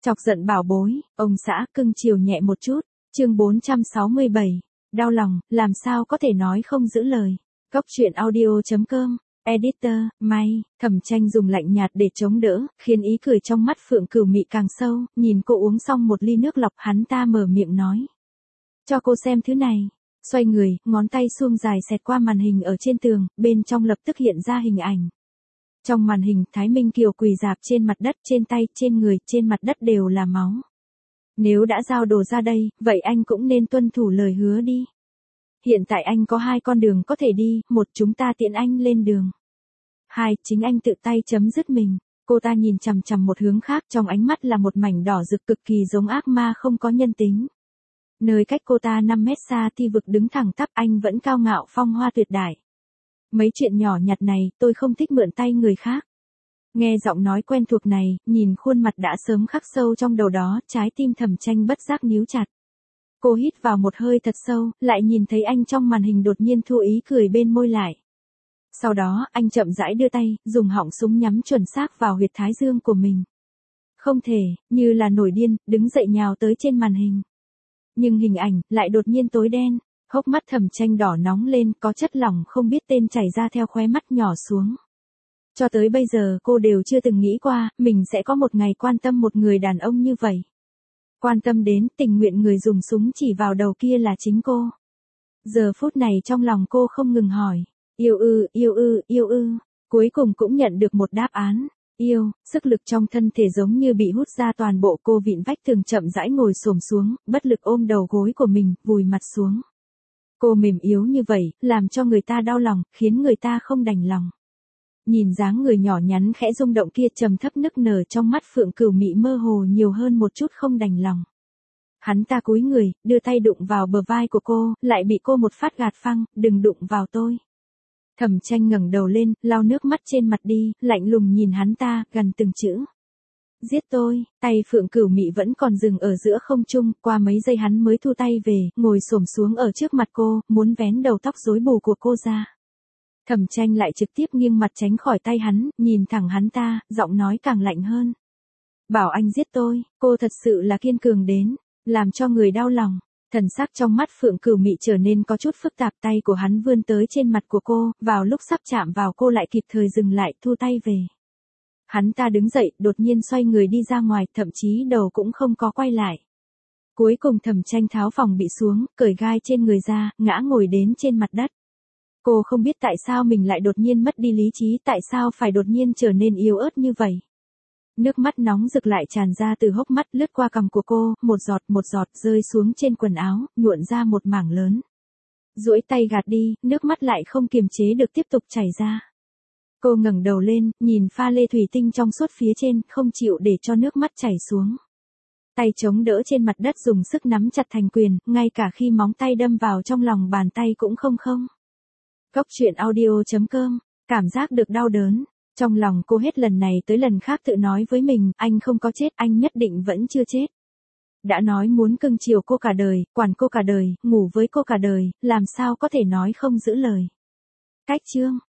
Chọc giận bảo bối, ông xã cưng chiều nhẹ một chút. Chương 467. Đau lòng, làm sao có thể nói không giữ lời. Góc truyện audio.com. Editor, May, Thẩm Tranh dùng lạnh nhạt để chống đỡ, khiến ý cười trong mắt Phượng Cửu Mị càng sâu, nhìn cô uống xong một ly nước lọc, hắn ta mở miệng nói. Cho cô xem thứ này. Xoay người, ngón tay suông dài xẹt qua màn hình ở trên tường, bên trong lập tức hiện ra hình ảnh. Trong màn hình, Thái Minh Kiều quỳ rạp trên mặt đất, trên tay, trên người, trên mặt đất đều là máu. Nếu đã giao đồ ra đây, vậy anh cũng nên tuân thủ lời hứa đi. Hiện tại anh có 2 con đường có thể đi, một chúng ta tiễn anh lên đường. 2, chính anh tự tay chấm dứt mình. Cô ta nhìn chằm chằm một hướng khác, trong ánh mắt là một mảnh đỏ rực cực kỳ giống ác ma không có nhân tính. Nơi cách cô ta 5 mét xa Ti Vực đứng thẳng tắp, anh vẫn cao ngạo phong hoa tuyệt đại. Mấy chuyện nhỏ nhặt này, tôi không thích mượn tay người khác. Nghe giọng nói quen thuộc này, nhìn khuôn mặt đã sớm khắc sâu trong đầu đó, trái tim Thẩm Tranh bất giác níu chặt. Cô hít vào một hơi thật sâu, lại nhìn thấy anh trong màn hình đột nhiên thu ý cười bên môi lại. Sau đó, anh chậm rãi đưa tay, dùng họng súng nhắm chuẩn xác vào huyệt thái dương của mình. Không thể, như là nổi điên, đứng dậy nhào tới trên màn hình. Nhưng hình ảnh, lại đột nhiên tối đen, hốc mắt Thẩm Tranh đỏ nóng lên, có chất lỏng không biết tên chảy ra theo khóe mắt nhỏ xuống. Cho tới bây giờ cô đều chưa từng nghĩ qua, mình sẽ có một ngày quan tâm một người đàn ông như vậy. Quan tâm đến, tình nguyện người dùng súng chỉ vào đầu kia là chính cô. Giờ phút này trong lòng cô không ngừng hỏi, yêu ư, yêu ư, yêu ư, cuối cùng cũng nhận được một đáp án, yêu, sức lực trong thân thể giống như bị hút ra toàn bộ. Cô vịn vách tường chậm rãi ngồi xổm xuống, bất lực ôm đầu gối của mình, vùi mặt xuống. Cô mềm yếu như vậy, làm cho người ta đau lòng, khiến người ta không đành lòng. Nhìn dáng người nhỏ nhắn khẽ rung động kia, trầm thấp nức nở, trong mắt Phượng Cửu Mị mơ hồ nhiều hơn một chút không đành lòng. Hắn ta cúi người, đưa tay đụng vào bờ vai của cô, lại bị cô một phát gạt phăng, đừng đụng vào tôi. Thẩm Tranh ngẩng đầu lên, lau nước mắt trên mặt đi, lạnh lùng nhìn hắn ta, gần từng chữ. Giết tôi. Tay Phượng Cửu Mị vẫn còn dừng ở giữa không trung, qua mấy giây hắn mới thu tay về, ngồi xổm xuống ở trước mặt cô, muốn vén đầu tóc rối bù của cô ra. Thẩm Tranh lại trực tiếp nghiêng mặt tránh khỏi tay hắn, nhìn thẳng hắn ta, giọng nói càng lạnh hơn. Bảo anh giết tôi, cô thật sự là kiên cường đến, làm cho người đau lòng. Thần sắc trong mắt Phượng Cửu Mị trở nên có chút phức tạp, tay của hắn vươn tới trên mặt của cô, vào lúc sắp chạm vào cô lại kịp thời dừng lại, thu tay về. Hắn ta đứng dậy, đột nhiên xoay người đi ra ngoài, thậm chí đầu cũng không có quay lại. Cuối cùng Thẩm Tranh tháo phòng bị xuống, cởi gai trên người ra, ngã ngồi đến trên mặt đất. Cô không biết tại sao mình lại đột nhiên mất đi lý trí, tại sao phải đột nhiên trở nên yếu ớt như vậy. Nước mắt nóng rực lại tràn ra từ hốc mắt, lướt qua cằm của cô, một giọt rơi xuống trên quần áo, nhuộn ra một mảng lớn. Duỗi tay gạt đi, nước mắt lại không kiềm chế được tiếp tục chảy ra. Cô ngẩng đầu lên, nhìn pha lê thủy tinh trong suốt phía trên, không chịu để cho nước mắt chảy xuống. Tay chống đỡ trên mặt đất dùng sức nắm chặt thành quyền, ngay cả khi móng tay đâm vào trong lòng bàn tay cũng không. Góc truyện audio.com, cảm giác được đau đớn. Trong lòng cô hết lần này tới lần khác tự nói với mình, anh không có chết, anh nhất định vẫn chưa chết. Đã nói muốn cưng chiều cô cả đời, quản cô cả đời, ngủ với cô cả đời, làm sao có thể nói không giữ lời. Cách chương.